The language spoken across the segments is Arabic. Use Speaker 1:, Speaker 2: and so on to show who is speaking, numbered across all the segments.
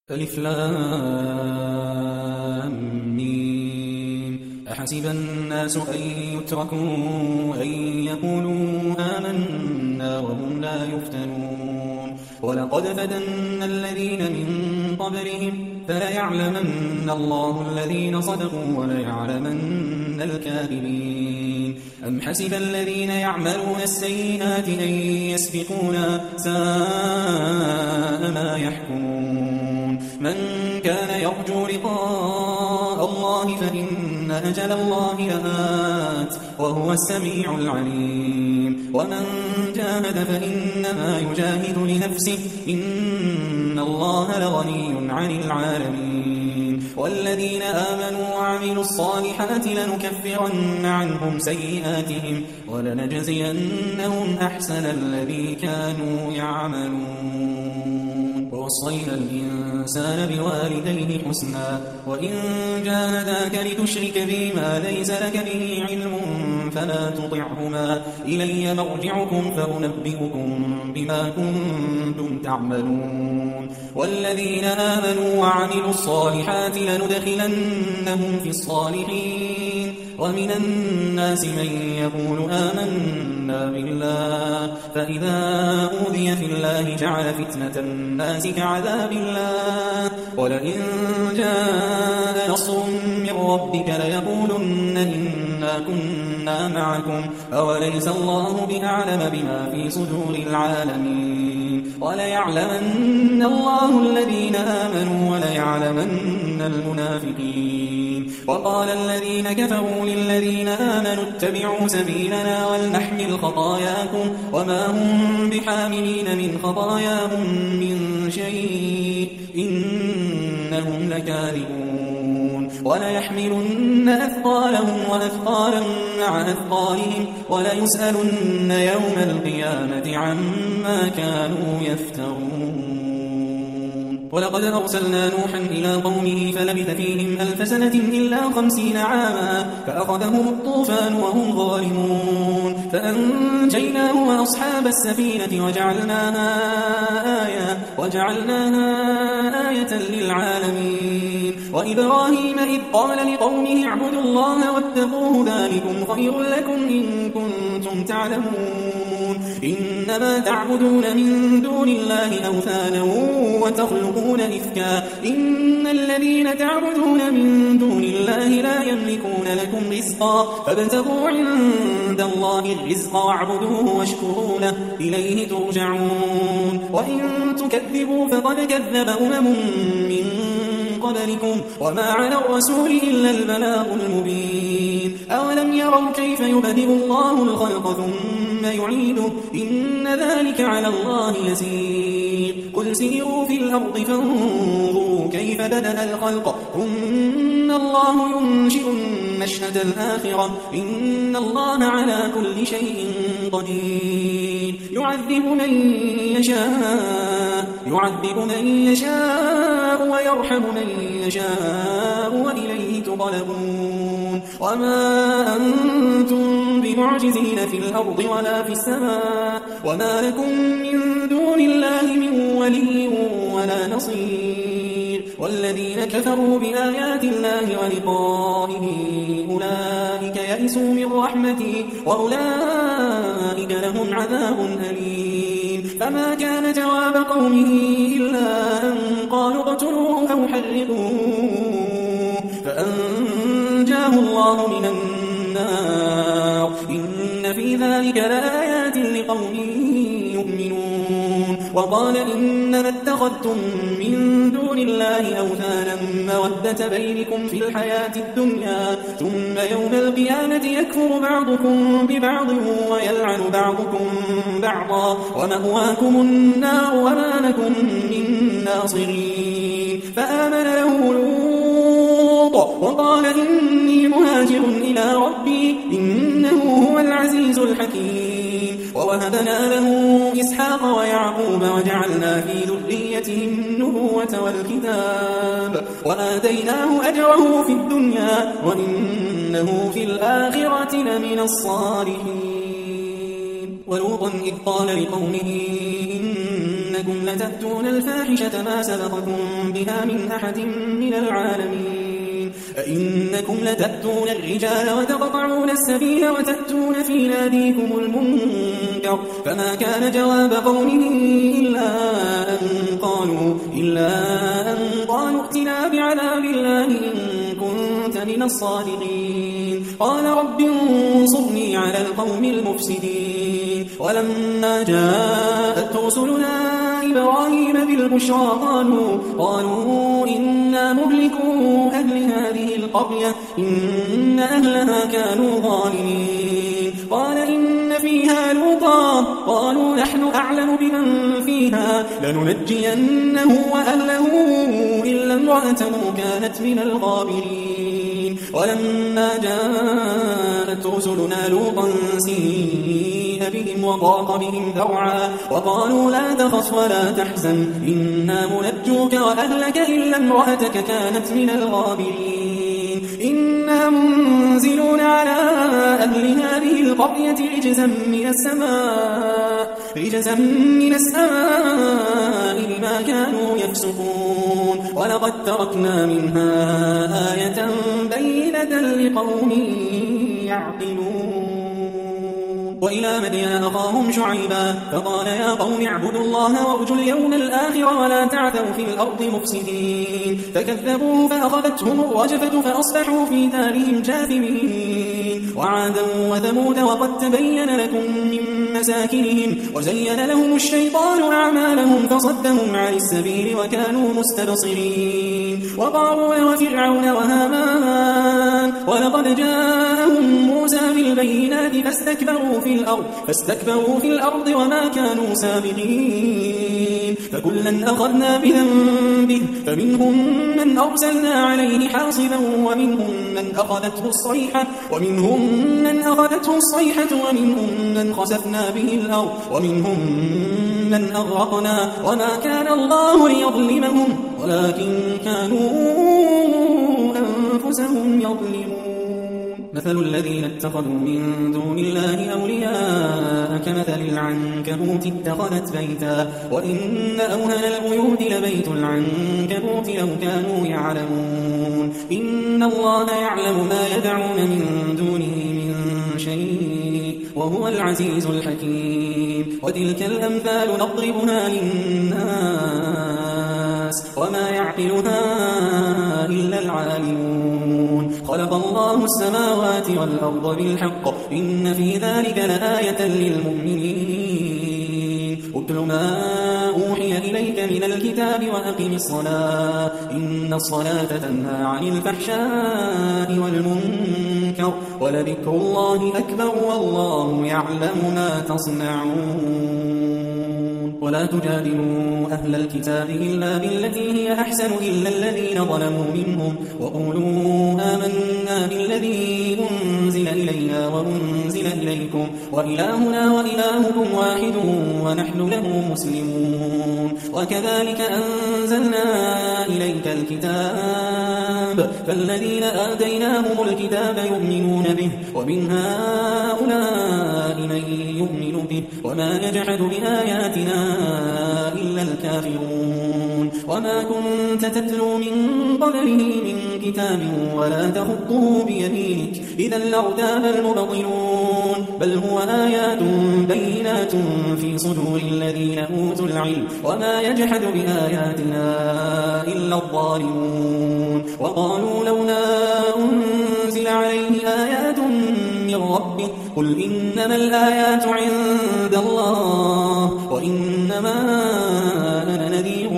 Speaker 1: ألف لام ميم. أحسب الناس أن يتركوا أن يقولوا آمنا وهم لا يفتنون ولقد فتنا الذين من قبلهم فليعلمن الله الذين صدقوا وليعلمن الكاذبين. أم حسب الذين يعملون السيئات أن يسبقونا ساء ما يحكمون. من كان يرجو لقاء الله فإن أجل الله لآت وهو السميع العليم. ومن جاهد فإنما يجاهد لنفسه إن الله لغني عن العالمين. والذين آمنوا وعملوا الصالحات لنكفرن عنهم سيئاتهم ولنجزينهم أحسن الذي كانوا يعملون. ووصينا الإنسان بوالديه حسنا وإن جاهداك لتشرك بي ما ليس لك به علم فلا تطعهما إلي مرجعكم فأنبئكم بما كنتم تعملون. والذين آمنوا وعملوا الصالحات لندخلنهم في الصالحين. ومن الناس من يقول آمنا بالله فإذا أوذي في الله جعل فتنة الناس كعذاب الله ولئن جاء نصر من ربك ليقولن إنا كنا معكم أوليس الله بأعلم بما في صدور العالمين. وليعلمن الله الذين آمنوا وليعلمن المنافقين. وقال الذين كفروا للذين آمنوا اتبعوا سبيلنا ولنحمل خطاياكم وما هم بحاملين من خطاياهم من شيء إنهم لكاذبون. وليحملن أثقالهم وأثقالا مع أثقالهم وليسألن يوم القيامة عما كانوا يفترون. ولقد أرسلنا نوحا إلى قومه فلبث فيهم 1000 سنة إلا 50 عاما فأخذهم الطوفان وهم ظالمون فأنجيناه وأصحاب السفينة وجعلناها آية للعالمين. وإبراهيم إذ قال لقومه اعبدوا الله واتقوه ذلكم خير لكم إن كنتم تعلمون. إنما تعبدون من دون الله أوثانا وتخلقون إفكا إن الذين تعبدون من دون الله لا يملكون لكم رزقا فابتغوا عند الله الرزق واعبدوه واشكروا له إليه ترجعون. وإن تكذبوا فقد كذب من قبلكم وما على الرسول إلا البلاغ المبين. أولم يروا كيف يبدئ الله الخلق ثم يعيده إن ذلك على الله يسير. قل سيروا في الأرض فانظروا كيف بدأ الخلق ثم الله ينشئ النشأة الآخرة إن الله على كل شيء قدير. يعذب من يشاء ويرحم من يشاء وإليه تقلبون. وما أنتم بمعجزين في الأرض ولا في السماء وما لكم من دون الله من ولي ولا نصير. والذين كفروا بآيات الله ولقائه أولئك يئسوا من رحمتي وأولئك لهم عذاب أليم. فما كان جواب قومه إلا أن قالوا اقتلوه أو حرقوه فأنجاه الله من النار إن في ذلك لآيات لقوم يؤمنون. وقال إنما اتخذتم من دون الله أوثانا مودة بينكم في الحياة الدنيا ثم يوم القيامة يكفر بعضكم ببعض ويلعن بعضكم بعضا ومأواكم النار وما لكم من ناصرين. فآمن له لوط وقال إني مهاجر إلى ربي إنه هو العزيز الحكيم. ووهبنا له إسحاق ويعقوب وجعلنا في ذريته النبوة والكتاب وآتيناه أجره في الدنيا وإنه في الآخرة لمن الصالحين. ولوطا إذ قال لقومه أئنكم لتأتون الفاحشة ما سبقكم بها من أحد من العالمين أئنكم لتأتون الرجال وتقطعون السبيل وتأتون في ناديكم المنكر فما كان جواب قومه إلا أن قالوا ائتنا بعذاب الله إن كنت من الصادقين قال رب انصرني على القوم المفسدين ولما جاءت رسلنا إبراهيم بالبشرى قالوا إنا مهلكو أهل هذه القرية إن أهلها كانوا ظالمين قال إن فيها لوطا قالوا نحن أعلم بمن فيها لننجينه وأهله إلا امرأته كانت من الغابرين ولما جاءت رسلنا لوطا سيء بهم وضاق بهم ذرعا وقالوا لا تخف ولا تحزن إنا منجوك وأهلك إلا امرأتك كانت من الغابرين إنا منزلون على أهل هذه القرية رجزا من السماء بما كانوا يفسقون ولقد تركنا منها آية بينة لقوم يعقلون وإلى مدين أخاهم شعيبا فقال يا قوم اعبدوا الله وارجوا اليوم الآخر ولا تعثوا في الأرض مفسدين فكذبوه فأخذتهم الرجفة فأصبحوا في دارهم جاثمين وعادا وثمود وقد تبين لكم من مساكنهم وزين لهم الشيطان أعمالهم فصدهم عن السبيل وكانوا مستبصرين وقارون وفرعون وهامان ولقد جاءهم موسى بالبينات فاستكبروا في الأرض وما كانوا سابقين فكلا أخذنا بذنبه فمنهم من أرسلنا عليه حاصبا ومنهم من أخذته الصيحة ومنهم من خسفنا به الأرض ومنهم من أغرقنا وما كان الله ليظلمهم ولكن كانوا أنفسهم يظلمون مثل الذين اتخذوا من دون الله أولياء كمثل العنكبوت اتخذت بيتا وإن أوهن البيوت لبيت العنكبوت لو كانوا يعلمون إن الله يعلم ما يدعون من دونه من شيء وهو العزيز الحكيم وتلك الأمثال نضربها للناس وما يعقلها إلا العالمون خلق الله السماوات والأرض بالحق إن في ذلك لآية للمؤمنين اتل ما أوحي إليك من الكتاب وأقم الصلاة إن الصلاة تنهى عن الفحشاء والمنكر ولذكر الله أكبر والله يعلم ما تصنعون ولا تجادلوا أهل الكتاب إلا بالتي هي أحسن إلا الذين ظلموا منهم وقولوا آمنا بالذي أنزل إلينا وأنزل إليكم وإلهنا وإلهكم واحد ونحن له مسلمون وكذلك أنزلنا إليك الكتاب فالذين آتيناهم الكتاب يؤمنون به ومن هؤلاء من يؤمن به وما يجحد بآياتنا إلا الكافرون وما كنت تتلو من قبله من كتاب ولا تخطه بيمينك إذا لارتاب المبطلون بل هو آيات بينات في صدور الذين أوتوا العلم وما يجحد بآياتنا إلا الظالمون وقالوا لولا أنزل عليه آيات من ربه قل إنما الآيات عند الله وإنما أنا نذير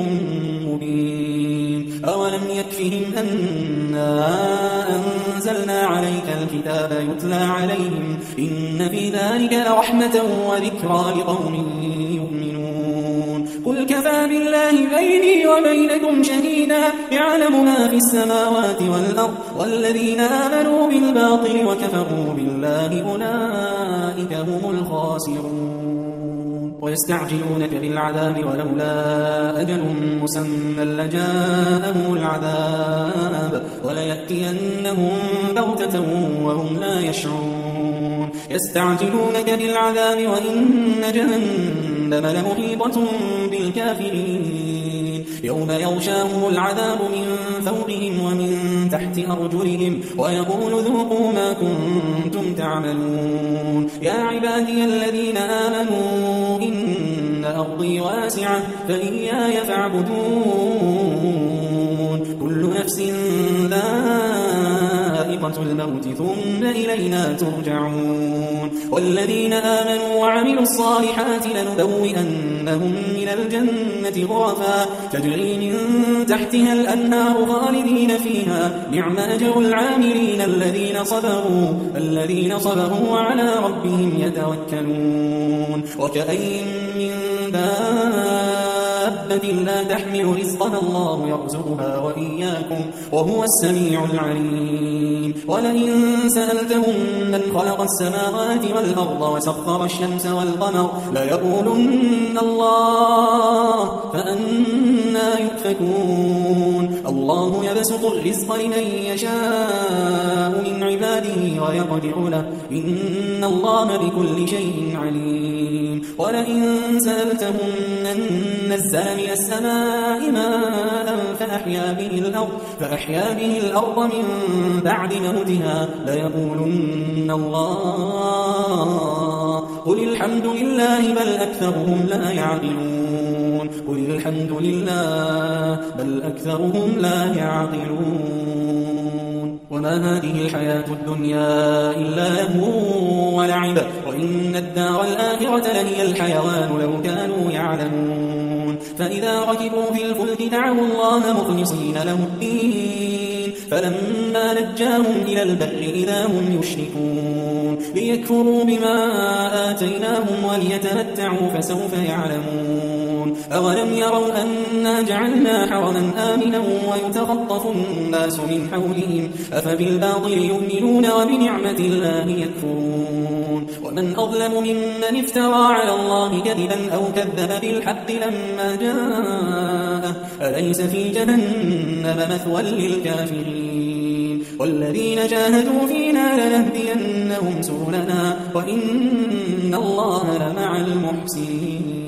Speaker 1: مبين أولم يكفهم أنا أنزلنا عليك الكتاب يتلى عليهم إن في ذلك لرحمة وذكرى لقوم يؤمنون قل كفى بالله بيني وبينكم شهيدا يعلم ما في السماوات والأرض والذين آمنوا بالباطل وكفروا بالله أولئك هم الخاسرون ويستعجلونك بالعذاب ولولا أجل مسمى لجاءهم العذاب وليأتينهم بغتة وهم لا يشعرون يستعجلونك بالعذاب وإن جهنم جهنم لمحيطة بالكافرين يوم يغشاهم العذاب من فوقهم ومن تحت أرجلهم ويقول ذوقوا ما كنتم تعملون يا عبادي الذين آمنوا إن أرضي واسعة فإياي فاعبدون كل نفس ذائقة الموت ثم إلينا ترجعون والذين آمنوا وعملوا الصالحات لنبوئنهم من الجنة غرفا تجري من تحتها الأنهار خالدين فيها نعم أجر العاملين الذين صبروا وعلى ربهم يتوكلون وكأين من دابة لا تحمل رزقنا الله يرزقها وإياكم وهو السميع العليم ولئن سألتهم من خلق السماوات والأرض وسخر الشمس والقمر ليقولن الله فأنا يؤفكون الله يبسط الرزق لمن يشاء من عباده ويقدر له إن الله بكل شيء عليم ولئن سألتهم من نزل من السماء ماء فأحيا به الأرض من بعد موتها ليقولن الله قل الحمد لله بل أكثرهم لا يعقلون قل الحمد لله بل أكثرهم لا يعقلون وما هذه الحياة الدنيا إلا لهو ولعب وإن الدار الآخرة لهي الحيوان لو كانوا يعلمون فإذا ركبوا في الفلك دعوا الله مخلصين له الدين فلما نجاهم إلى البر إذا هم يشركون ليكفروا بما آتيناهم وليتمتعوا فسوف يعلمون أولم يروا أنا جعلنا حرما آمنا ويتخطف الناس من حولهم أفبالباطل يؤمنون وبنعمة الله يكفرون ومن أظلم ممن افترى على الله كذبا أو كذب بالحق لما جاءه أليس في جهنم مثوى للكافرين والذين جاهدوا فينا لنهدينهم سبلنا وإن الله لمع المحسنين